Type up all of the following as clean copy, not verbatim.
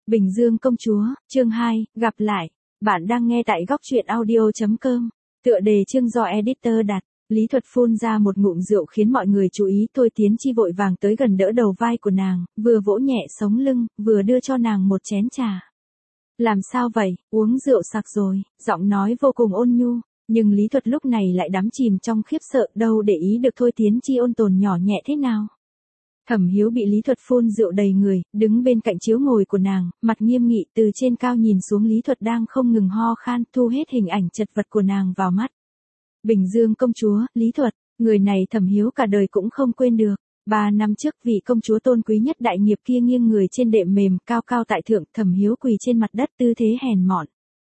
Bình Dương công chúa, chương 2, gặp lại. Bạn đang nghe tại góc truyện audio.com. Tựa đề chương do editor đặt. Lý Thuật phun ra một ngụm rượu khiến mọi người chú ý. Thôi Tiến Chi vội vàng tới gần đỡ đầu vai của nàng, vừa vỗ nhẹ sống lưng, vừa đưa cho nàng một chén trà. Làm sao vậy, uống rượu sặc rồi, giọng nói vô cùng ôn nhu. Nhưng Lý Thuật lúc này lại đắm chìm trong khiếp sợ, đâu để ý được Thôi Tiến Chi ôn tồn nhỏ nhẹ thế nào. Thẩm Hiếu bị Lý Thuật phun rượu đầy người, đứng bên cạnh chiếu ngồi của nàng, mặt nghiêm nghị từ trên cao nhìn xuống Lý Thuật đang không ngừng ho khan, thu hết hình ảnh chật vật của nàng vào mắt. Bình Dương công chúa, Lý Thuật, người này Thẩm Hiếu cả đời cũng không quên được. 3 năm trước vị công chúa tôn quý nhất đại nghiệp kia nghiêng người trên đệm mềm cao cao tại thượng, Thẩm Hiếu quỳ trên mặt đất tư thế hèn mọn.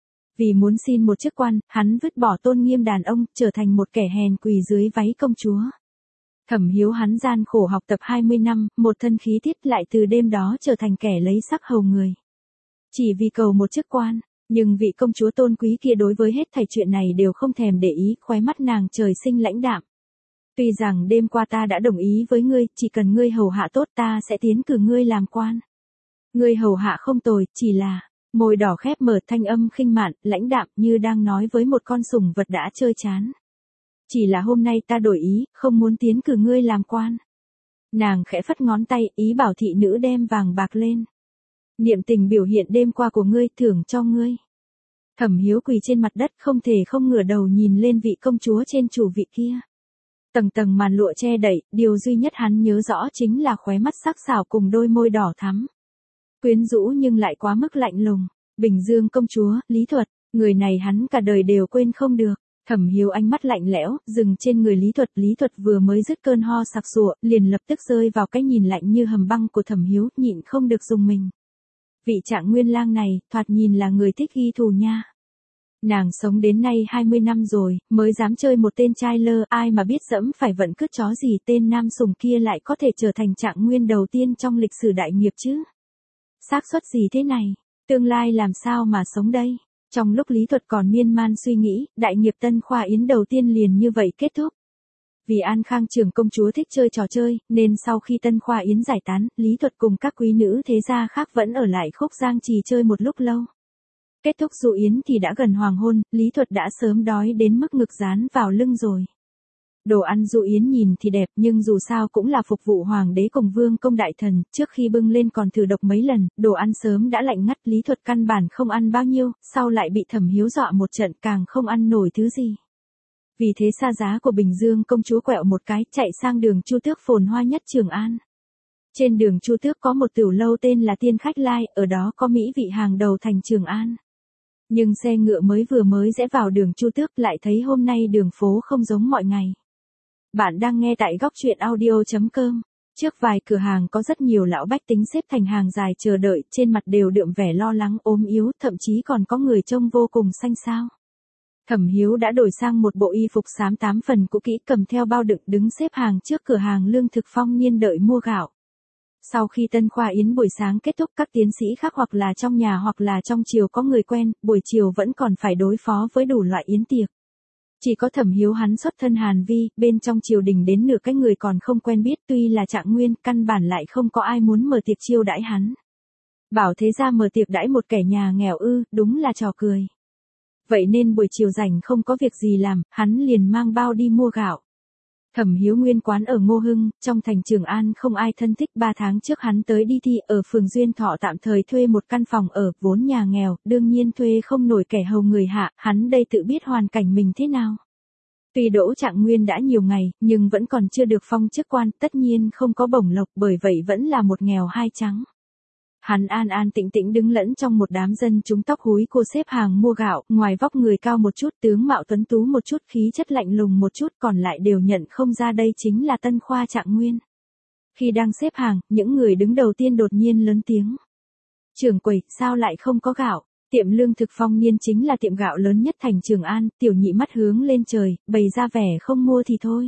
Vì muốn xin một chức quan, hắn vứt bỏ tôn nghiêm đàn ông, trở thành một kẻ hèn quỳ dưới váy công chúa. Thẩm Hiếu hắn gian khổ học tập 20 năm, một thân khí tiết lại từ đêm đó trở thành kẻ lấy sắc hầu người. Chỉ vì cầu một chức quan, nhưng vị công chúa tôn quý kia đối với hết thảy chuyện này đều không thèm để ý, khóe mắt nàng trời sinh lãnh đạm. Tuy rằng đêm qua ta đã đồng ý với ngươi, chỉ cần ngươi hầu hạ tốt ta sẽ tiến cử ngươi làm quan. Ngươi hầu hạ không tồi, chỉ là, môi đỏ khép mở thanh âm khinh mạn, lãnh đạm như đang nói với một con sủng vật đã chơi chán. Chỉ là hôm nay ta đổi ý, không muốn tiến cử ngươi làm quan. Nàng khẽ phất ngón tay, ý bảo thị nữ đem vàng bạc lên. Niệm tình biểu hiện đêm qua của ngươi, thưởng cho ngươi. Thẩm Hiếu quỳ trên mặt đất không thể không ngửa đầu nhìn lên vị công chúa trên chủ vị kia. Tầng tầng màn lụa che đậy, điều duy nhất hắn nhớ rõ chính là khóe mắt sắc sảo cùng đôi môi đỏ thắm. Quyến rũ nhưng lại quá mức lạnh lùng. Bình Dương công chúa, Lý Thuật, người này hắn cả đời đều quên không được. Thẩm Hiếu ánh mắt lạnh lẽo, dừng trên người Lý Thuật vừa mới dứt cơn ho sặc sụa, liền lập tức rơi vào cái nhìn lạnh như hầm băng của Thẩm Hiếu, nhịn không được rùng mình. Vị Trạng Nguyên lang này, thoạt nhìn là người thích ghi thù nha. Nàng sống đến nay 20 năm rồi, mới dám chơi một tên trai lơ, ai mà biết dẫm phải vận cứt chó gì tên nam sùng kia lại có thể trở thành Trạng Nguyên đầu tiên trong lịch sử đại nghiệp chứ. Xác suất gì thế này, tương lai làm sao mà sống đây? Trong lúc Lý Thuật còn miên man suy nghĩ, đại nghiệp Tân Khoa Yến đầu tiên liền như vậy kết thúc. Vì An Khang trưởng công chúa thích chơi trò chơi, nên sau khi Tân Khoa Yến giải tán, Lý Thuật cùng các quý nữ thế gia khác vẫn ở lại Khúc Giang Trì chơi một lúc lâu. Kết thúc dụ yến thì đã gần hoàng hôn, Lý Thuật đã sớm đói đến mức ngực dán vào lưng rồi. Đồ ăn dụ yến nhìn thì đẹp nhưng dù sao cũng là phục vụ hoàng đế cùng vương công đại thần, trước khi bưng lên còn thử độc mấy lần, đồ ăn sớm đã lạnh ngắt, Lý Thuật căn bản không ăn bao nhiêu, sau lại bị Thẩm Hiếu dọa một trận càng không ăn nổi thứ gì. Vì thế xa giá của Bình Dương công chúa quẹo một cái, chạy sang đường Chu Tước phồn hoa nhất Trường An. Trên đường Chu Tước có một tiểu lâu tên là Tiên Khách Lai, ở đó có mỹ vị hàng đầu thành Trường An. Nhưng xe ngựa vừa mới rẽ vào đường Chu Tước lại thấy hôm nay đường phố không giống mọi ngày. Bạn đang nghe tại góc truyện audio.com. Trước vài cửa hàng có rất nhiều lão bách tính xếp thành hàng dài chờ đợi, trên mặt đều đượm vẻ lo lắng ốm yếu, thậm chí còn có người trông vô cùng xanh xao. Thẩm Hiếu đã đổi sang một bộ y phục xám 8 phần cũ kỹ, cầm theo bao đựng đứng xếp hàng trước cửa hàng lương thực Phong Niên đợi mua gạo. Sau khi Tân Khoa Yến buổi sáng kết thúc, các tiến sĩ khác hoặc là trong nhà hoặc là trong triều có người quen, buổi chiều vẫn còn phải đối phó với đủ loại yến tiệc. Chỉ có Thẩm Hiếu hắn xuất thân Hàn Vi, bên trong triều đình đến nửa cái người còn không quen biết, tuy là Trạng Nguyên, căn bản lại không có ai muốn mở tiệc chiêu đãi hắn. Bảo thế ra mở tiệc đãi một kẻ nhà nghèo ư, đúng là trò cười. Vậy nên buổi chiều rảnh không có việc gì làm, hắn liền mang bao đi mua gạo. Thẩm Hiếu nguyên quán ở Ngô Hưng, trong thành Trường An không ai thân thích. 3 tháng trước hắn tới đi thi ở phường Duyên Thọ tạm thời thuê một căn phòng ở, vốn nhà nghèo, đương nhiên thuê không nổi kẻ hầu người hạ, hắn đây tự biết hoàn cảnh mình thế nào. Tuy đỗ Trạng Nguyên đã nhiều ngày, nhưng vẫn còn chưa được phong chức quan, tất nhiên không có bổng lộc, bởi vậy vẫn là một nghèo hai trắng. Hắn an an tĩnh tĩnh đứng lẫn trong một đám dân chúng tóc húi cô xếp hàng mua gạo, ngoài vóc người cao một chút, tướng mạo tuấn tú một chút, khí chất lạnh lùng một chút, còn lại đều nhận không ra đây chính là Tân Khoa Trạng Nguyên. Khi đang xếp hàng, những người đứng đầu tiên đột nhiên lớn tiếng. Trưởng quầy, sao lại không có gạo? Tiệm lương thực Phong Niên chính là tiệm gạo lớn nhất thành Trường An, tiểu nhị mắt hướng lên trời, bày ra vẻ không mua thì thôi.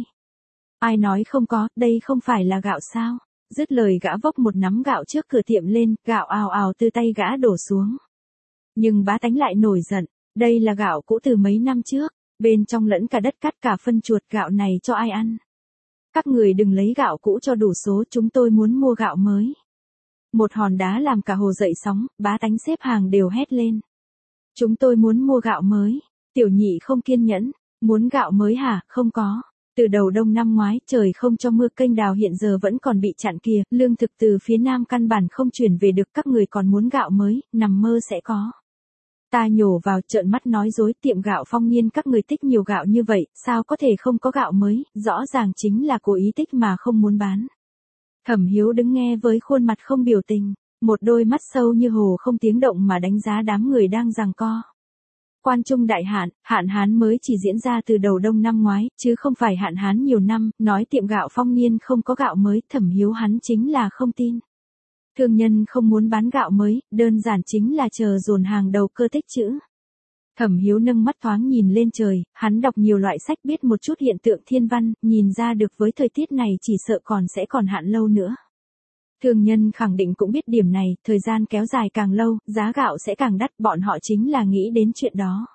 Ai nói không có, đây không phải là gạo sao? Dứt lời gã vốc một nắm gạo trước cửa tiệm lên, gạo ào ào từ tay gã đổ xuống. Nhưng bá tánh lại nổi giận, đây là gạo cũ từ mấy năm trước, bên trong lẫn cả đất cát cả phân chuột, gạo này cho ai ăn? Các người đừng lấy gạo cũ cho đủ số, chúng tôi muốn mua gạo mới. Một hòn đá làm cả hồ dậy sóng, bá tánh xếp hàng đều hét lên. Chúng tôi muốn mua gạo mới. Tiểu nhị không kiên nhẫn. Muốn gạo mới hả? Không có. Từ đầu đông năm ngoái, trời không cho mưa, kênh đào hiện giờ vẫn còn bị chặn kìa, lương thực từ phía Nam căn bản không chuyển về được, các người còn muốn gạo mới, nằm mơ sẽ có. Ta nhổ vào, trợn mắt nói dối, tiệm gạo Phong Niên các người tích nhiều gạo như vậy, sao có thể không có gạo mới, rõ ràng chính là cố ý tích mà không muốn bán. Thẩm Hiếu đứng nghe với khuôn mặt không biểu tình, một đôi mắt sâu như hồ không tiếng động mà đánh giá đám người đang giằng co. Quan Trung đại hạn, hạn hán mới chỉ diễn ra từ đầu đông năm ngoái, chứ không phải hạn hán nhiều năm, nói tiệm gạo Phong Niên không có gạo mới, Thẩm Hiếu hắn chính là không tin. Thương nhân không muốn bán gạo mới, đơn giản chính là chờ dồn hàng đầu cơ tích trữ. Thẩm Hiếu nâng mắt thoáng nhìn lên trời, hắn đọc nhiều loại sách biết một chút hiện tượng thiên văn, nhìn ra được với thời tiết này chỉ sợ sẽ còn hạn lâu nữa. Thương nhân khẳng định cũng biết điểm này, thời gian kéo dài càng lâu, giá gạo sẽ càng đắt, bọn họ chính là nghĩ đến chuyện đó.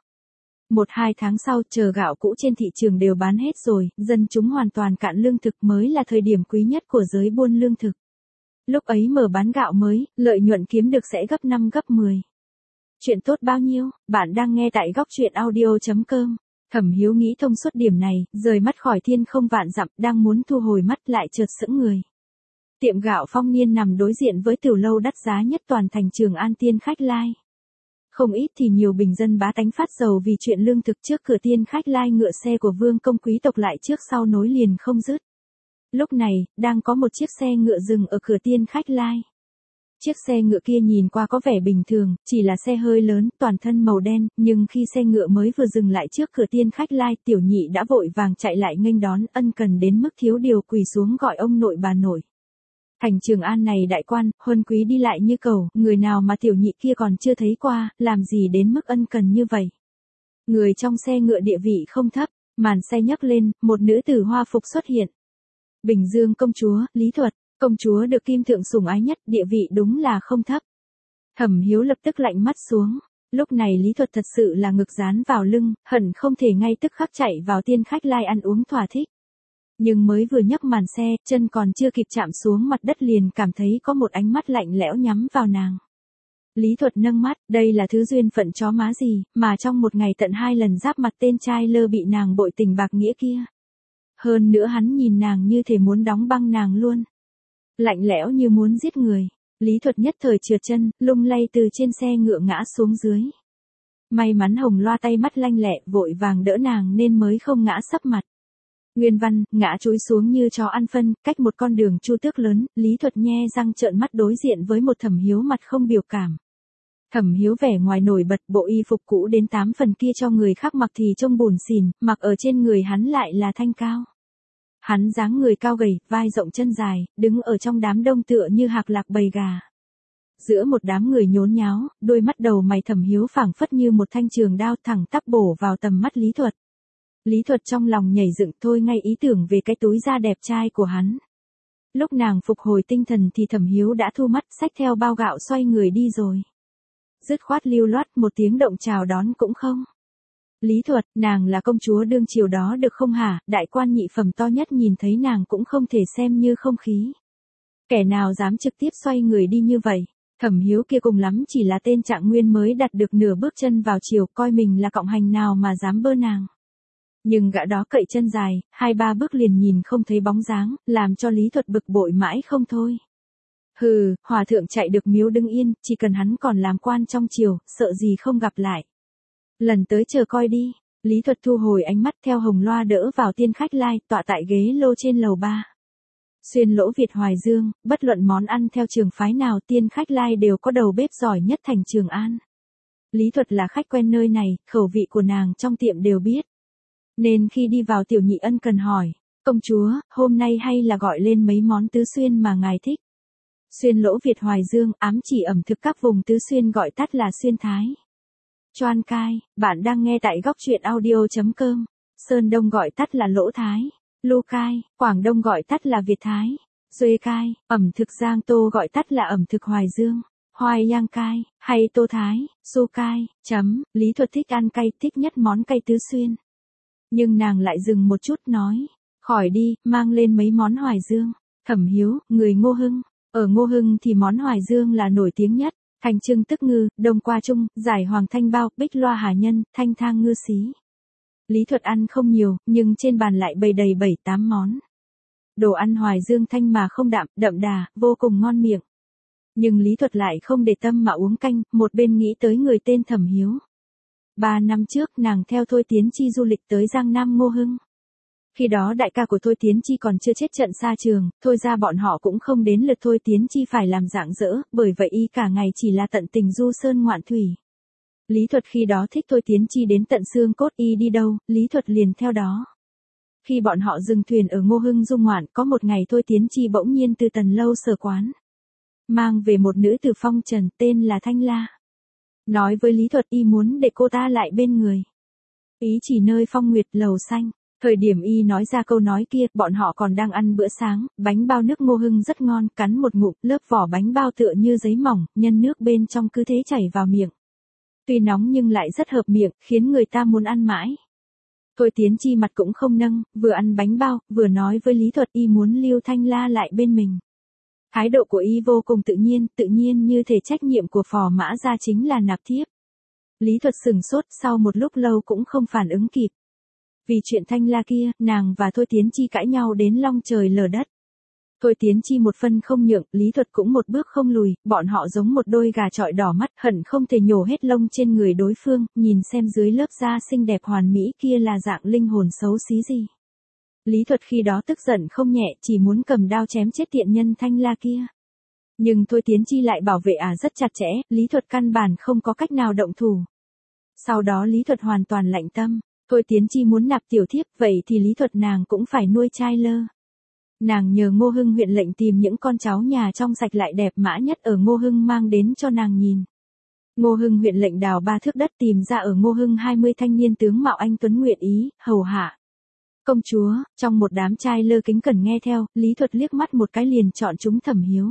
1-2 tháng sau, chờ gạo cũ trên thị trường đều bán hết rồi, dân chúng hoàn toàn cạn lương thực mới là thời điểm quý nhất của giới buôn lương thực. Lúc ấy mở bán gạo mới, lợi nhuận kiếm được sẽ gấp 5 gấp 10. Chuyện tốt bao nhiêu, bạn đang nghe tại góc truyện audio.com. Thẩm Hiếu nghĩ thông suốt điểm này, rời mắt khỏi thiên không vạn dặm, đang muốn thu hồi mắt lại chợt sững người. Tiệm gạo Phong Niên nằm đối diện với tiểu lâu đắt giá nhất toàn thành Trường An Tiên Khách Lai. Không ít thì nhiều bình dân bá tánh phát dầu vì chuyện lương thực, trước cửa Tiên Khách Lai ngựa xe của vương công quý tộc lại trước sau nối liền không dứt. Lúc này, đang có một chiếc xe ngựa dừng ở cửa Tiên Khách Lai. Chiếc xe ngựa kia nhìn qua có vẻ bình thường, chỉ là xe hơi lớn, toàn thân màu đen, nhưng khi xe ngựa mới vừa dừng lại trước cửa Tiên Khách Lai, tiểu nhị đã vội vàng chạy lại nghênh đón, ân cần đến mức thiếu điều quỳ xuống gọi ông nội bà nội. Thành Trường An này đại quan, huân quý đi lại như cầu, người nào mà tiểu nhị kia còn chưa thấy qua, làm gì đến mức ân cần như vậy. Người trong xe ngựa địa vị không thấp, màn xe nhấc lên, một nữ tử hoa phục xuất hiện. Bình Dương công chúa, Lý Thuật, công chúa được Kim Thượng sủng ái nhất, địa vị đúng là không thấp. Thẩm Hiếu lập tức lạnh mắt xuống, lúc này Lý Thuật thật sự là ngực dán vào lưng, hận không thể ngay tức khắc chạy vào Tiên Khách Lai ăn uống thỏa thích. Nhưng mới vừa nhấc màn xe, chân còn chưa kịp chạm xuống mặt đất liền cảm thấy có một ánh mắt lạnh lẽo nhắm vào nàng. Lý Thuật nâng mắt, đây là thứ duyên phận chó má gì, mà trong một ngày tận 2 lần giáp mặt tên trai lơ bị nàng bội tình bạc nghĩa kia. Hơn nữa hắn nhìn nàng như thể muốn đóng băng nàng luôn. Lạnh lẽo như muốn giết người. Lý Thuật nhất thời trượt chân, lung lay từ trên xe ngựa ngã xuống dưới. May mắn Hồng Loa tay mắt lanh lẹ, vội vàng đỡ nàng nên mới không ngã sấp mặt. Nguyên văn, ngã chúi xuống như chó ăn phân, cách một con đường chu tước lớn, Lý Thuật nhe răng trợn mắt đối diện với một Thẩm Hiếu mặt không biểu cảm. Thẩm Hiếu vẻ ngoài nổi bật, bộ y phục cũ đến 8 phần kia cho người khác mặc thì trông bủn xỉn, mặc ở trên người hắn lại là thanh cao. Hắn dáng người cao gầy, vai rộng chân dài, đứng ở trong đám đông tựa như hạc lạc bầy gà. Giữa một đám người nhốn nháo, đôi mắt đầu mày Thẩm Hiếu phảng phất như một thanh trường đao thẳng tắp bổ vào tầm mắt Lý Thuật. Lý Thuật trong lòng nhảy dựng thôi ngay ý tưởng về cái túi da đẹp trai của hắn. Lúc nàng phục hồi tinh thần thì Thẩm Hiếu đã thu mắt, xách theo bao gạo xoay người đi rồi. Dứt khoát lưu loát, một tiếng động chào đón cũng không. Lý Thuật, nàng là công chúa đương triều đó được không hả? Đại quan nhị phẩm to nhất nhìn thấy nàng cũng không thể xem như không khí. Kẻ nào dám trực tiếp xoay người đi như vậy? Thẩm Hiếu kia cùng lắm chỉ là tên Trạng Nguyên mới đặt được nửa bước chân vào triều, coi mình là cộng hành nào mà dám bơ nàng. Nhưng gã đó cậy chân dài, 2-3 bước liền nhìn không thấy bóng dáng, làm cho Lý Thuật bực bội mãi không thôi. Hừ, hòa thượng chạy được miếu đứng yên, chỉ cần hắn còn làm quan trong triều, sợ gì không gặp lại. Lần tới chờ coi đi. Lý Thuật thu hồi ánh mắt theo Hồng Loa đỡ vào Tiên Khách Lai, tọa tại ghế lô trên lầu 3. Xuyên lỗ Việt Hoài Dương, bất luận món ăn theo trường phái nào Tiên Khách Lai đều có đầu bếp giỏi nhất thành Trường An. Lý Thuật là khách quen nơi này, khẩu vị của nàng trong tiệm đều biết. Nên khi đi vào tiểu nhị ân cần hỏi, công chúa, hôm nay hay là gọi lên mấy món tứ xuyên mà ngài thích. Xuyên lỗ Việt Hoài Dương ám chỉ ẩm thực các vùng tứ xuyên gọi tắt là xuyên thái. Choan cai, bạn đang nghe tại góc truyện audio.com. Sơn Đông gọi tắt là lỗ thái. Lu cai, Quảng Đông gọi tắt là Việt thái. Duê cai, ẩm thực Giang Tô gọi tắt là ẩm thực Hoài Dương. Hoài Giang cai, hay Tô thái, Su cai, Lý Thuật thích ăn cay, thích nhất món cay tứ xuyên. Nhưng nàng lại dừng một chút nói, khỏi đi, mang lên mấy món Hoài Dương. Thẩm Hiếu, người Ngô Hưng, Ở Ngô Hưng thì món hoài dương là nổi tiếng nhất, thanh trưng tức ngư, đông qua trung, giải hoàng thanh bao, bích loa hà nhân, thanh thang ngư xí. Lý Thuật ăn không nhiều, nhưng trên bàn lại bày đầy 7-8 món. Đồ ăn hoài dương thanh mà không đạm, đậm đà, vô cùng ngon miệng. Nhưng Lý Thuật lại không để tâm mà uống canh, một bên nghĩ tới người tên Thẩm Hiếu. 3 năm trước nàng theo Thôi Tiến Chi du lịch tới Giang Nam Ngô Hưng. Khi đó đại ca của Thôi Tiến Chi còn chưa chết trận xa trường, thôi ra bọn họ cũng không đến lượt Thôi Tiến Chi phải làm rạng rỡ, bởi vậy y cả ngày chỉ là tận tình du sơn ngoạn thủy. Lý Thuật khi đó thích Thôi Tiến Chi đến tận xương cốt, y đi đâu, Lý Thuật liền theo đó. Khi bọn họ dừng thuyền ở Ngô Hưng du ngoạn, có một ngày Thôi Tiến Chi bỗng nhiên từ Tần Lâu Sở quán mang về một nữ tử phong trần tên là Thanh La. Nói với Lý Thuật y muốn để cô ta lại bên người. Ý chỉ nơi Phong Nguyệt lầu xanh. Thời điểm y nói ra câu nói kia, bọn họ còn đang ăn bữa sáng, bánh bao nước Ngô Hưng rất ngon, cắn một ngụm, lớp vỏ bánh bao tựa như giấy mỏng, nhân nước bên trong cứ thế chảy vào miệng. Tuy nóng nhưng lại rất hợp miệng, khiến người ta muốn ăn mãi. Thôi Tiến Chi mặt cũng không nâng, vừa ăn bánh bao, vừa nói với Lý Thuật y muốn lưu Thanh La lại bên mình. Thái độ của y vô cùng tự nhiên như thể trách nhiệm của phò mã gia chính là nạp thiếp. Lý Thuật sừng sốt, sau một lúc lâu cũng không phản ứng kịp. Vì chuyện Thanh La kia, nàng và Thôi Tiến Chi cãi nhau đến long trời lở đất. Thôi Tiến Chi một phân không nhượng, Lý Thuật cũng một bước không lùi, bọn họ giống một đôi gà chọi đỏ mắt, hận không thể nhổ hết lông trên người đối phương, nhìn xem dưới lớp da xinh đẹp hoàn mỹ kia là dạng linh hồn xấu xí gì. Lý Thuật khi đó tức giận không nhẹ, chỉ muốn cầm đao chém chết tiện nhân Thanh La kia. Nhưng Thôi Tiến Chi lại bảo vệ rất chặt chẽ, Lý Thuật căn bản không có cách nào động thủ. Sau đó Lý Thuật hoàn toàn lạnh tâm. Thôi Tiến Chi muốn nạp tiểu thiếp, vậy thì Lý Thuật nàng cũng phải nuôi trai lơ. Nàng nhờ Ngô Hưng huyện lệnh tìm những con cháu nhà trong sạch lại đẹp mã nhất ở Ngô Hưng mang đến cho nàng nhìn. Ngô Hưng huyện lệnh đào 3 thước đất tìm ra ở Ngô Hưng 20 thanh niên tướng mạo anh tuấn nguyện ý, hầu hạ. Công chúa, trong một đám trai lơ kính cẩn nghe theo, Lý Thuật liếc mắt một cái liền chọn chúng Thẩm Hiếu.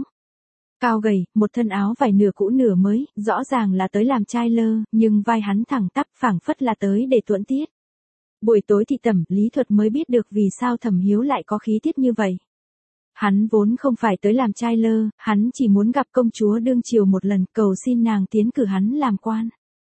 Cao gầy, một thân áo vải nửa cũ nửa mới, rõ ràng là tới làm trai lơ, nhưng vai hắn thẳng tắp phảng phất là tới để tuẫn tiết. Buổi tối thị tẩm, Lý Thuật mới biết được vì sao Thẩm Hiếu lại có khí tiết như vậy. Hắn vốn không phải tới làm trai lơ, hắn chỉ muốn gặp công chúa đương triều một lần, cầu xin nàng tiến cử hắn làm quan.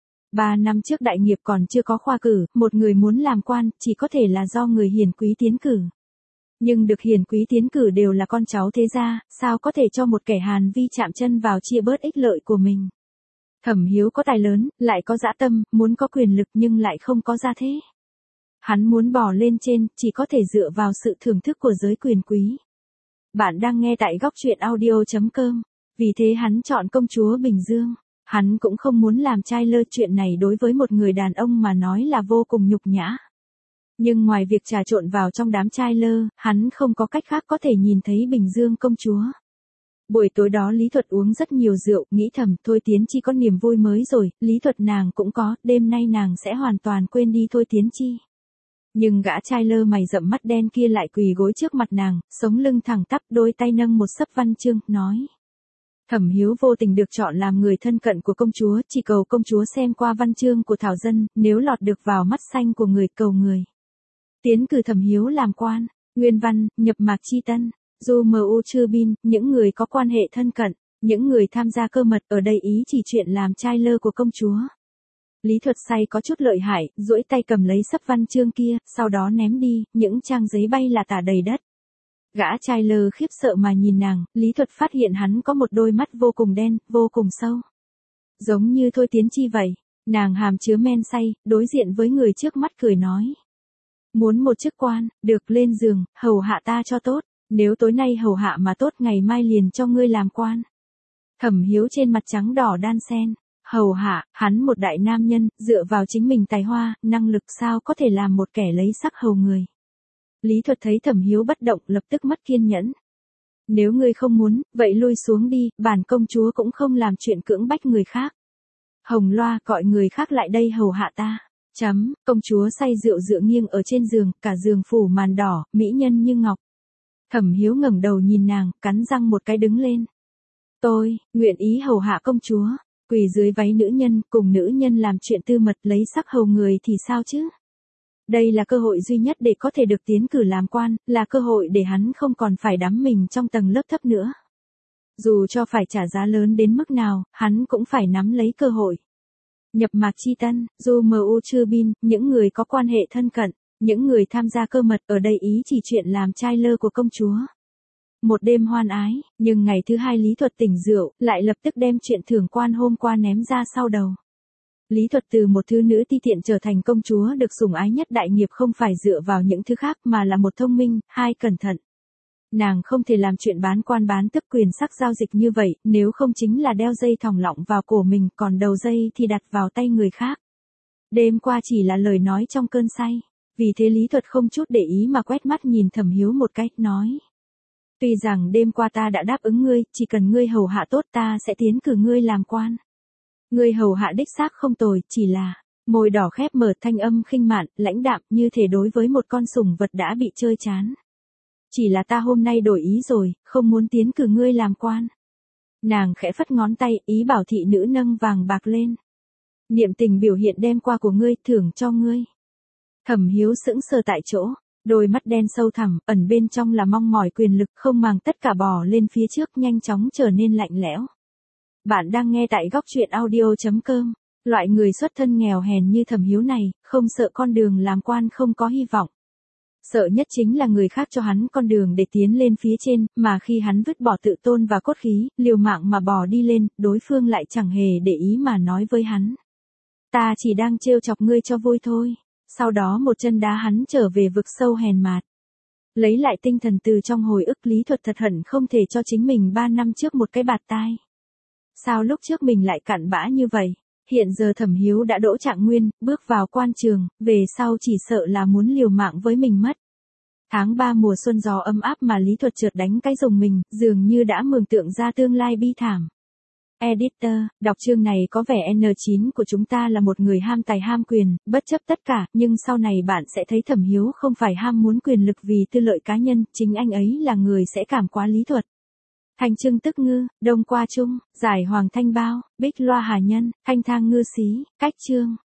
3 năm trước đại nghiệp còn chưa có khoa cử, một người muốn làm quan, chỉ có thể là do người hiền quý tiến cử. Nhưng được hiền quý tiến cử đều là con cháu thế gia, sao có thể cho một kẻ Hàn vi chạm chân vào chia bớt ích lợi của mình. Thẩm Hiếu có tài lớn, lại có dã tâm, muốn có quyền lực nhưng lại không có gia thế. Hắn muốn bò lên trên, chỉ có thể dựa vào sự thưởng thức của giới quyền quý. Bạn đang nghe tại góc truyện audio.com. Vì thế hắn chọn công chúa Bình Dương. Hắn cũng không muốn làm trai lơ, chuyện này đối với một người đàn ông mà nói là vô cùng nhục nhã. Nhưng ngoài việc trà trộn vào trong đám trai lơ, hắn không có cách khác có thể nhìn thấy Bình Dương công chúa. Buổi tối đó Lý Thuật uống rất nhiều rượu, nghĩ thầm Thôi Tiến Chi có niềm vui mới rồi, Lý Thuật nàng cũng có, đêm nay nàng sẽ hoàn toàn quên đi Thôi Tiến Chi. Nhưng gã trai lơ mày rậm mắt đen kia lại quỳ gối trước mặt nàng, sống lưng thẳng tắp, đôi tay nâng một xấp văn chương, nói. Thẩm Hiếu vô tình được chọn làm người thân cận của công chúa, chỉ cầu công chúa xem qua văn chương của Thảo Dân, nếu lọt được vào mắt xanh của người cầu người. Tiến cử Thẩm Hiếu làm quan, nguyên văn, nhập mạc chi tân, du mu chư bin, những người có quan hệ thân cận, những người tham gia cơ mật, ở đây ý chỉ chuyện làm trai lơ của công chúa. Lý Thuật say có chút lợi hại, duỗi tay cầm lấy xấp văn chương kia, sau đó ném đi, những trang giấy bay là tả đầy đất. Gã trai lơ khiếp sợ mà nhìn nàng, Lý Thuật phát hiện hắn có một đôi mắt vô cùng đen, vô cùng sâu. Giống như Thôi Tiến Chi vậy, nàng hàm chứa men say, đối diện với người trước mắt cười nói. Muốn một chức quan, được lên giường, hầu hạ ta cho tốt, nếu tối nay hầu hạ mà tốt ngày mai liền cho ngươi làm quan. Thẩm Hiếu trên mặt trắng đỏ đan sen. Hầu hạ, hắn một đại nam nhân, dựa vào chính mình tài hoa, năng lực sao có thể làm một kẻ lấy sắc hầu người. Lý Thuật thấy Thẩm Hiếu bất động, lập tức mất kiên nhẫn. Nếu ngươi không muốn, vậy lui xuống đi, bản công chúa cũng không làm chuyện cưỡng bách người khác. Hồng loa, gọi người khác lại đây hầu hạ ta. Công chúa say rượu dựa nghiêng ở trên giường, cả giường phủ màn đỏ, mỹ nhân như ngọc. Thẩm Hiếu ngẩng đầu nhìn nàng, cắn răng một cái đứng lên. Tôi, nguyện ý hầu hạ công chúa. Quỳ dưới váy nữ nhân, cùng nữ nhân làm chuyện tư mật, lấy sắc hầu người thì sao chứ? Đây là cơ hội duy nhất để có thể được tiến cử làm quan, là cơ hội để hắn không còn phải đắm mình trong tầng lớp thấp nữa. Dù cho phải trả giá lớn đến mức nào, hắn cũng phải nắm lấy cơ hội. Nhập Mạc Chi Tân, Du Mu Chư Bin, những người có quan hệ thân cận, những người tham gia cơ mật ở đây ý chỉ chuyện làm trai lơ của công chúa. Một đêm hoan ái, nhưng ngày thứ hai Lý Thuật tỉnh rượu, lại lập tức đem chuyện thưởng quan hôm qua ném ra sau đầu. Lý Thuật từ một thứ nữ ti tiện trở thành công chúa được sủng ái nhất đại nghiệp không phải dựa vào những thứ khác mà là một thông minh, hai cẩn thận. Nàng không thể làm chuyện bán quan bán tức quyền sắc giao dịch như vậy, nếu không chính là đeo dây thòng lọng vào cổ mình, còn đầu dây thì đặt vào tay người khác. Đêm qua chỉ là lời nói trong cơn say, vì thế Lý Thuật không chút để ý mà quét mắt nhìn Thẩm Hiếu một cách, nói. Tuy rằng đêm qua ta đã đáp ứng ngươi, chỉ cần ngươi hầu hạ tốt ta sẽ tiến cử ngươi làm quan. Ngươi hầu hạ đích xác không tồi, chỉ là, môi đỏ khép mở thanh âm khinh mạn, lãnh đạm như thể đối với một con sủng vật đã bị chơi chán. Chỉ là ta hôm nay đổi ý rồi, không muốn tiến cử ngươi làm quan. Nàng khẽ phất ngón tay, ý bảo thị nữ nâng vàng bạc lên. Niệm tình biểu hiện đêm qua của ngươi, thưởng cho ngươi. Thẩm Hiếu sững sờ tại chỗ, đôi mắt đen sâu thẳm, ẩn bên trong là mong mỏi quyền lực, không màng tất cả bò lên phía trước, nhanh chóng trở nên lạnh lẽo. Bạn đang nghe tại góc truyện audio.com. Loại người xuất thân nghèo hèn như Thẩm Hiếu này, không sợ con đường làm quan không có hy vọng. Sợ nhất chính là người khác cho hắn con đường để tiến lên phía trên, mà khi hắn vứt bỏ tự tôn và cốt khí, liều mạng mà bò đi lên, đối phương lại chẳng hề để ý mà nói với hắn. Ta chỉ đang trêu chọc ngươi cho vui thôi. Sau đó một chân đá hắn trở về vực sâu hèn mạt. Lấy lại tinh thần từ trong hồi ức, Lý Thuật thật hận không thể cho chính mình 3 năm trước một cái bạt tai. Sao lúc trước mình lại cặn bã như vậy? Hiện giờ Thẩm Hiếu đã đỗ trạng nguyên, bước vào quan trường, về sau chỉ sợ là muốn liều mạng với mình mất. Tháng 3 mùa xuân gió ấm áp mà Lý Thuật chợt đánh cái rùng mình, dường như đã mường tượng ra tương lai bi thảm. Editor, đọc chương này có vẻ N9 của chúng ta là một người ham tài ham quyền, bất chấp tất cả, nhưng sau này bạn sẽ thấy Thẩm Hiếu không phải ham muốn quyền lực vì tư lợi cá nhân, chính anh ấy là người sẽ cảm hóa Lý Thuật. Thành Trưng Tức Ngư, Đông Qua Trung, Giải Hoàng Thanh Bao, Bích Loa Hà Nhân, Thanh Thang Ngư Xí, Cách Chương.